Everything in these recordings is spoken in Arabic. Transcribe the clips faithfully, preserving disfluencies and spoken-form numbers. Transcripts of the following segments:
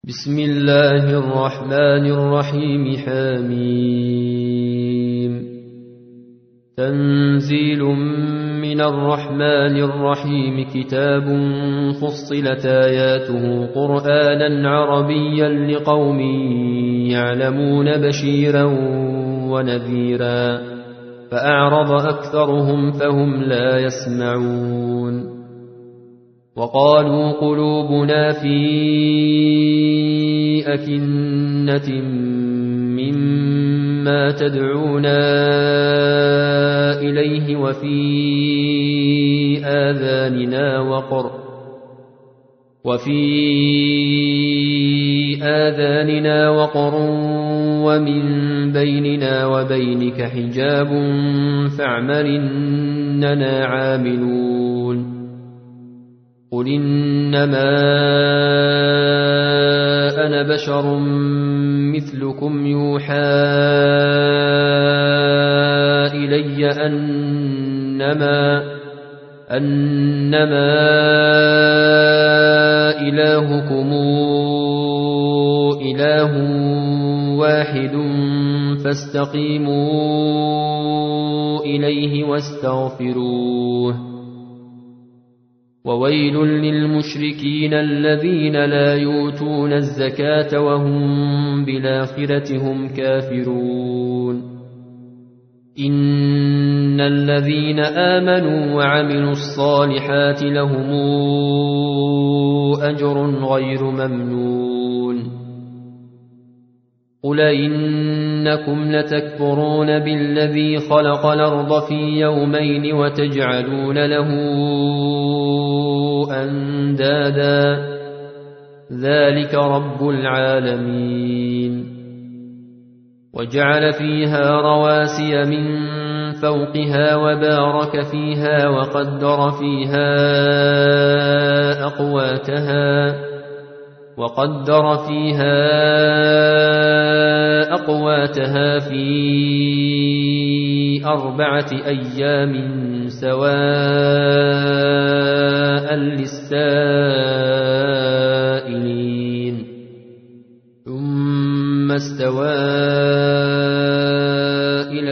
بسم الله الرحمن الرحيم. حميم. تنزيل من الرحمن الرحيم. كتاب فصلت آياته قرآنا عربيا لقوم يعلمون بشيرا ونذيرا فأعرض أكثرهم فهم لا يسمعون. وقالوا قلوبنا في أكنة مما تدعونا إليه وفي آذاننا وقر وفي آذاننا وقر ومن بيننا وبينك حجاب فاعمل إننا عاملون. قل إنما أنا بشر مثلكم يوحى إلي أنما أنما إلهكم إله واحد فاستقيموا إليه واستغفروه. وويل للمشركين الذين لا يؤتون الزكاة وهم بالآخرة هم كافرون. إن الذين آمنوا وعملوا الصالحات لهم أجر غير ممنون. قل إنكم لتكفرون بالذي خلق الأرض في يومين وتجعلون له أندادا ذلك رب العالمين. وجعل فيها رواسي من فوقها وبارك فيها وقدر فيها أقواتها وقدر فيها أقواتها في أربعة أيام سواء للسائلين. ثم استوى إلى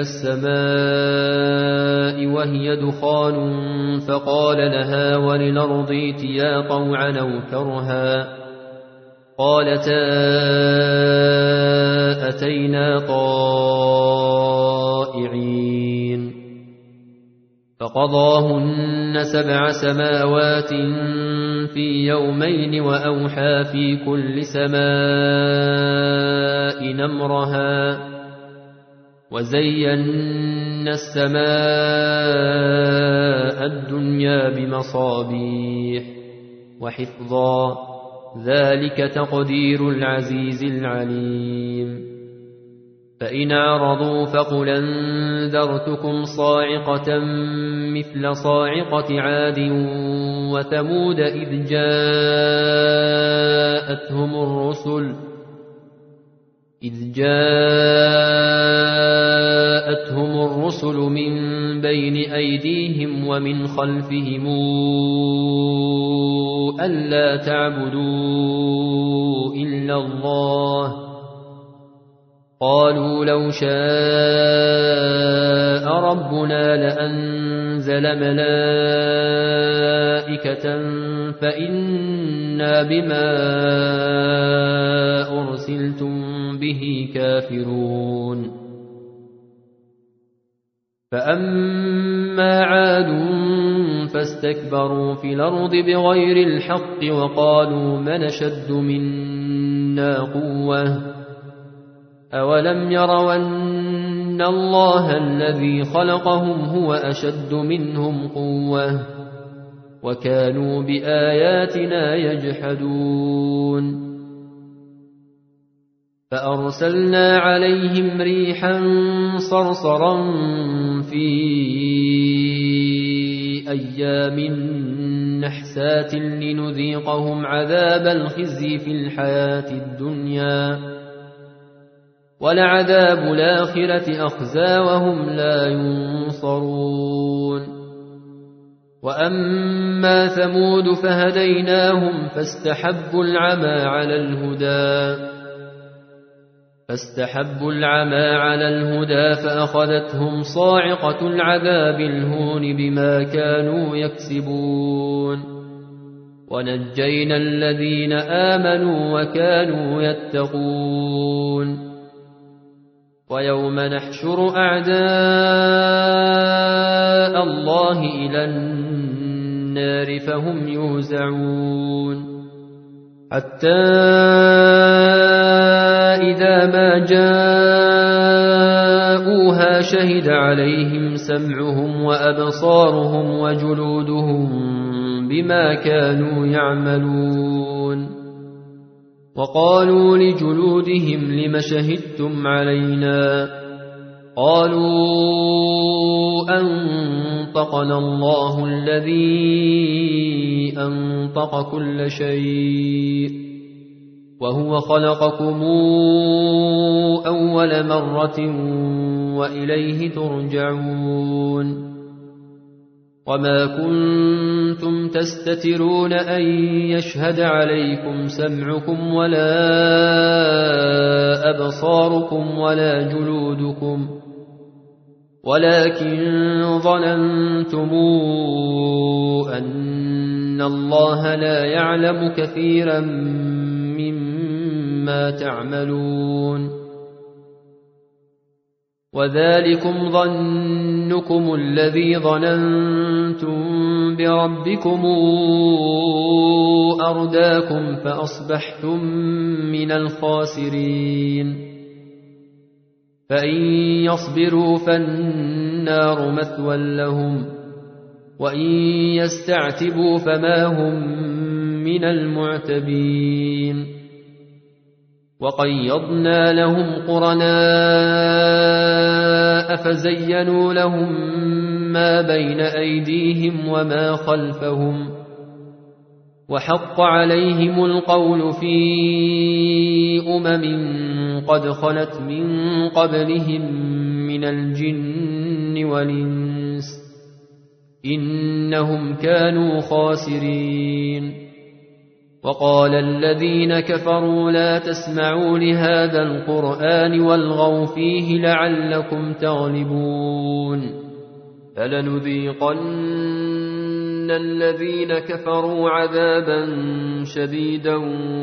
السماء وهي دخان فقال لها وللأرض ائتيا طوعا أو كرها قالتا أتينا طائعين. فقضاهن سبع سماوات في يومين وأوحى في كل سماء أمرها وزينا السماء الدنيا بمصابيح وحفظا ذلك تقدير العزيز العليم. فإن أعرضوا فقل أنذرتكم صاعقة مثل صاعقة عاد وثمود إذ جاءتهم الرسل إذ جاءتهم الرسل من بين أيديهم ومن خلفهم ألا تعبدوا إلا الله قالوا لو شاء ربنا لأنزل ملائكة فإنا بما أرسلتم به كافرون. فأما عاد فاستكبروا في الأرض بغير الحق وقالوا من أشد منا قوة أولم يروا أن الله الذي خلقهم هو أشد منهم قوة وكانوا بآياتنا يجحدون. فأرسلنا عليهم ريحا صرصرا في أيام نحسات لنذيقهم عذاب الخزي في الحياة الدنيا ولعذاب الآخرة أخزى وهم لا ينصرون. وأما ثمود فهديناهم فاستحبوا العمى على الهدى فاستحبوا العمى على الهدى فأخذتهم صاعقة العذاب الهون بما كانوا يكسبون ونجينا الذين آمنوا وكانوا يتقون ويوم نحشر أعداء الله إلى النار فهم يوزعون حتى إذا ما جاءوها شهد عليهم سمعهم وأبصارهم وجلودهم بما كانوا يعملون وقالوا لجلودهم لم شهدتم علينا قالوا أنطقنا الله الذي أنطق كل شيء وهو خلقكم أول مرة وإليه ترجعون وما كنتم تستترون أن يشهد عليكم سمعكم ولا أبصاركم ولا جلودكم ولكن ظننتم أن الله لا يعلم كثيرا مما تعملون وذلكم ظنكم الذي ظننتم بربكم أرداكم فأصبحتم من الخاسرين فإن يصبروا فالنار مثوى لهم وإن يستعتبوا فما هم من المعتبين وقيضنا لهم قرناء فزينوا لهم ما بين أيديهم وما خلفهم وحق عليهم القول في أمم قد خلت من قبلهم من الجن والإنس إنهم كانوا خاسرين وقال الذين كفروا لا تسمعوا لهذا القرآن والغوا فيه لعلكم تغلبون فلنذيقن الذين كفروا عذابا شديدا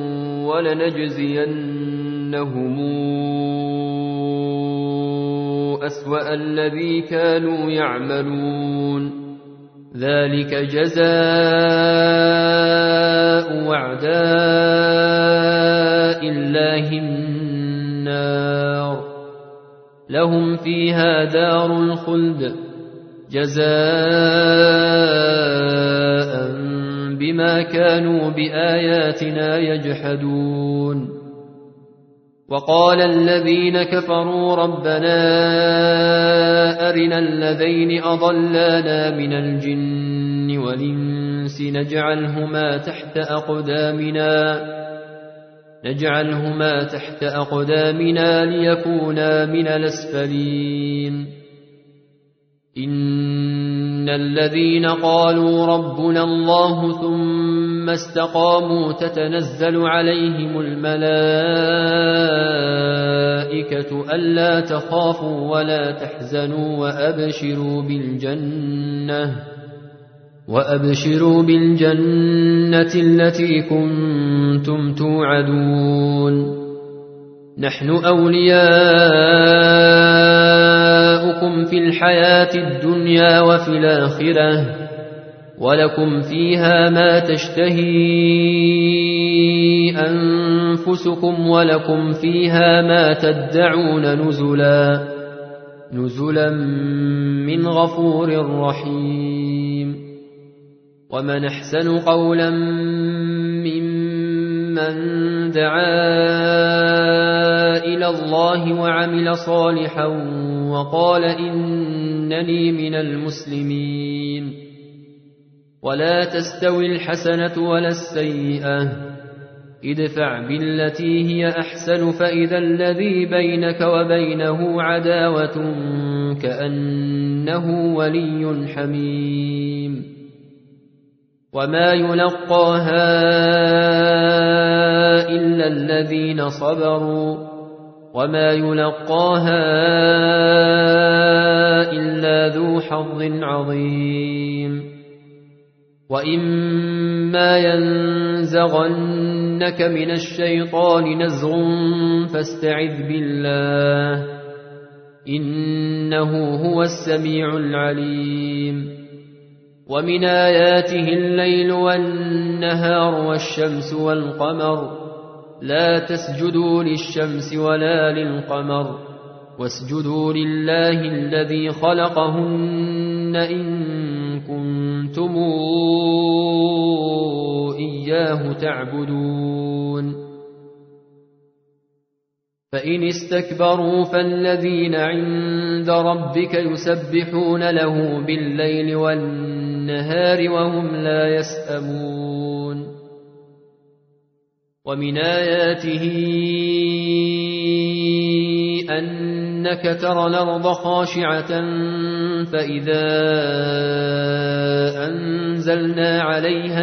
ولنجزينهم أسوأ الذي كانوا يعملون ذلك جزاء أعداء الله النار لهم فيها دار الخلد جزاء بما كانوا بآياتنا يجحدون وقال الذين كفروا ربنا أرنا الذين أضلانا من الجن والإنس نجعلهما تحت أقدامنا نجعلهما تحت أقدامنا ليكونا من الأسفلين إن الذين قالوا ربنا الله ثم استقاموا تتنزل عليهم الملائكة ألا تخافوا ولا تحزنوا وأبشروا بالجنة وأبشروا بالجنة التي كنتم توعدون نحن أولياؤكم في الحياة الدنيا وفي الآخرة ولكم فيها ما تشتهي أنفسكم ولكم فيها ما تدعون نزلا نزلا من غفور رحيم ومن أحسن قولا ممن دعا إلى الله وعمل صالحا وقال إنني من المسلمين ولا تستوي الحسنة ولا السيئة ادفع بالتي هي أحسن فإذا الذي بينك وبينه عداوة كأنه ولي حميم وما يلقاها إلا الذين صبروا وما يلقاها إلا ذو حظ عظيم وإما ينزغنك من الشيطان نزغ فاستعذ بالله إنه هو السميع العليم ومن آياته الليل والنهار والشمس والقمر لا تسجدوا للشمس ولا للقمر واسجدوا لله الذي خلقهن إن كنتم إياه تعبدون فإن استكبروا فالذين عند ربك يسبحون له بالليل والنهار وهم لا يسأمون ومن آياته أنك ترى الأرض خاشعة فإذا أنزلنا عليها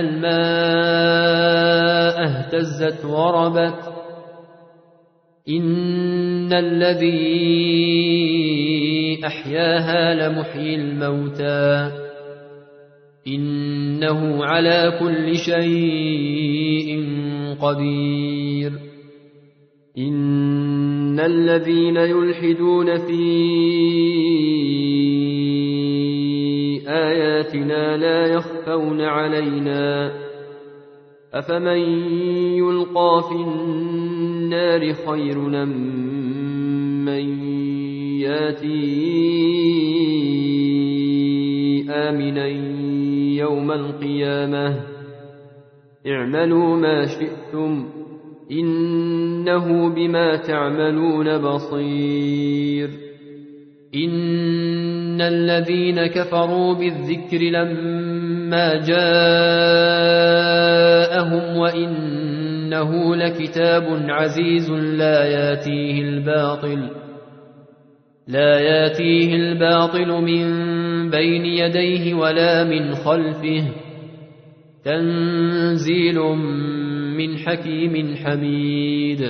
الماء اهتزت وربت إن الذي أحياها لمحيي الموتى إنه على كل شيء قدير إن الذين يلحدون في آياتنا لا يخفون علينا أفمن يلقى في النار خير أم من ياتي آمنا يوم القيامة اعملوا ما شئتم إنه بما تعملون بصير إن الذين كفروا بالذكر لما جاءهم وإنه لكتاب عزيز لا ياتيه الباطل لا ياتيه الباطل من بين يديه ولا من خلفه تنزيل من حكيم حميد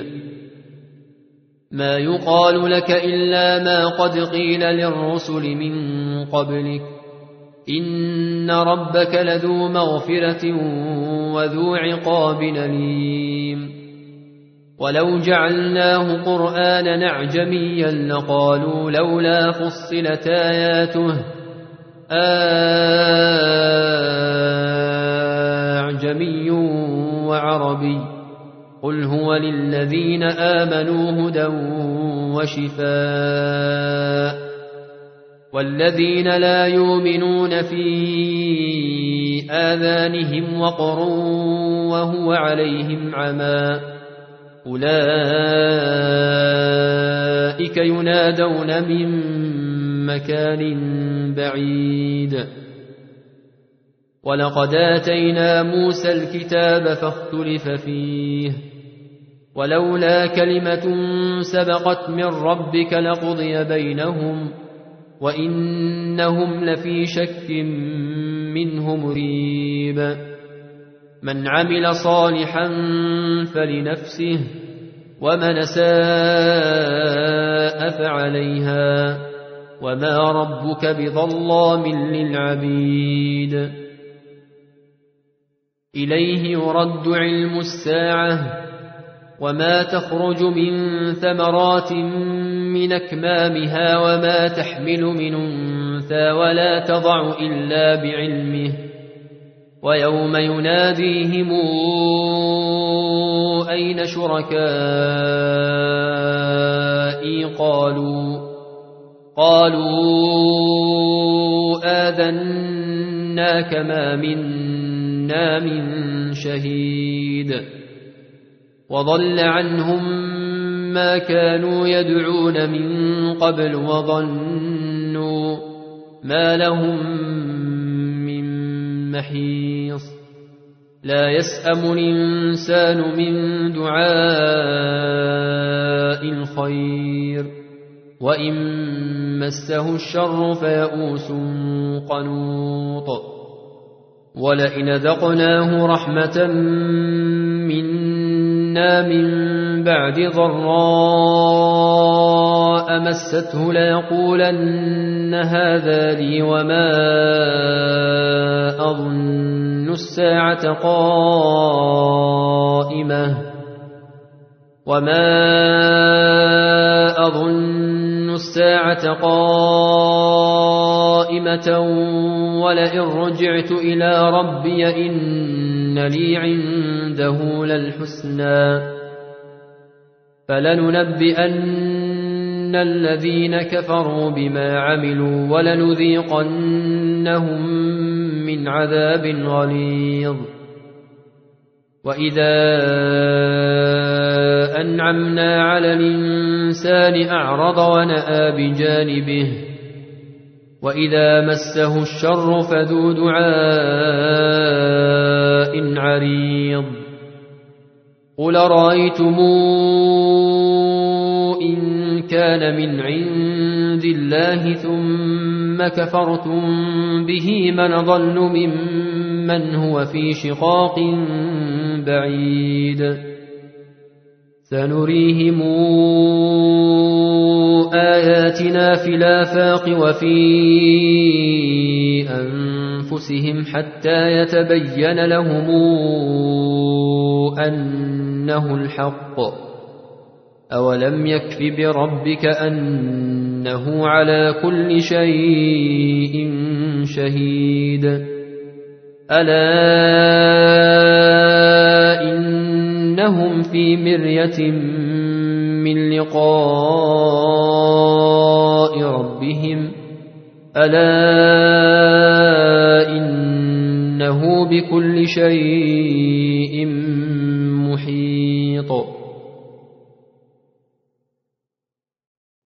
ما يقال لك إلا ما قد قيل للرسل من قبلك إن ربك لذو مغفرة وذو عقاب أليم ولو جعلناه قرآنا أعجميا لقالوا لولا فصلت آياته أعجمي وعربي قل هو للذين آمنوا هدى وشفاء والذين لا يؤمنون في آذانهم وقر وهو عليهم عمى أولئك ينادون من مكان بعيد ولقد آتينا موسى الكتاب فاختلف فيه ولولا كلمة سبقت من ربك لقضي بينهم وإنهم لفي شك منه مريب من عمل صالحا فلنفسه ومن ساء فعليها وما ربك بظلام للعبيد إليه يرد علم الساعة وما تخرج من ثمرات من أكمامها وما تحمل من أنثى ولا تضع إلا بعلمه ويوم يناديهم أين شركائي قالوا قالوا آذناك ما منا من شهيد وضل عنهم ما كانوا يدعون من قبل وظنوا ما لهم من محيص لا يسأم الإنسان من دعاء الخير وإن مسه الشر فيئوس قنوط ولئن ذقناه رحمة منا من بعد ضراء مسته ليقولن هذا لي وما أظن الساعة قائمة وما أظن الساعة قائمة ولئن رجعت إلى ربي إن لي عنده للحسنى فلننبئن الذين كفروا بما عملوا ولنذيقنهم من عذاب غليظ وإذا أنعمنا على الإنسان أعرض ونأى بجانبه وإذا مسه الشر فذو دعاء عريض قل رأيتم إن كان من عند الله ثم كفرتم به من ضل ممن هو في شقاق بعيد سنريهم آياتنا في الآفاق وفي أنفسهم حتى يتبين لهم أنه الحق أولم يكف بربك أنه على كل شيء شهيد ألا إنهم في مرية من لقاء ربهم ألا إنه بكل شيء محيط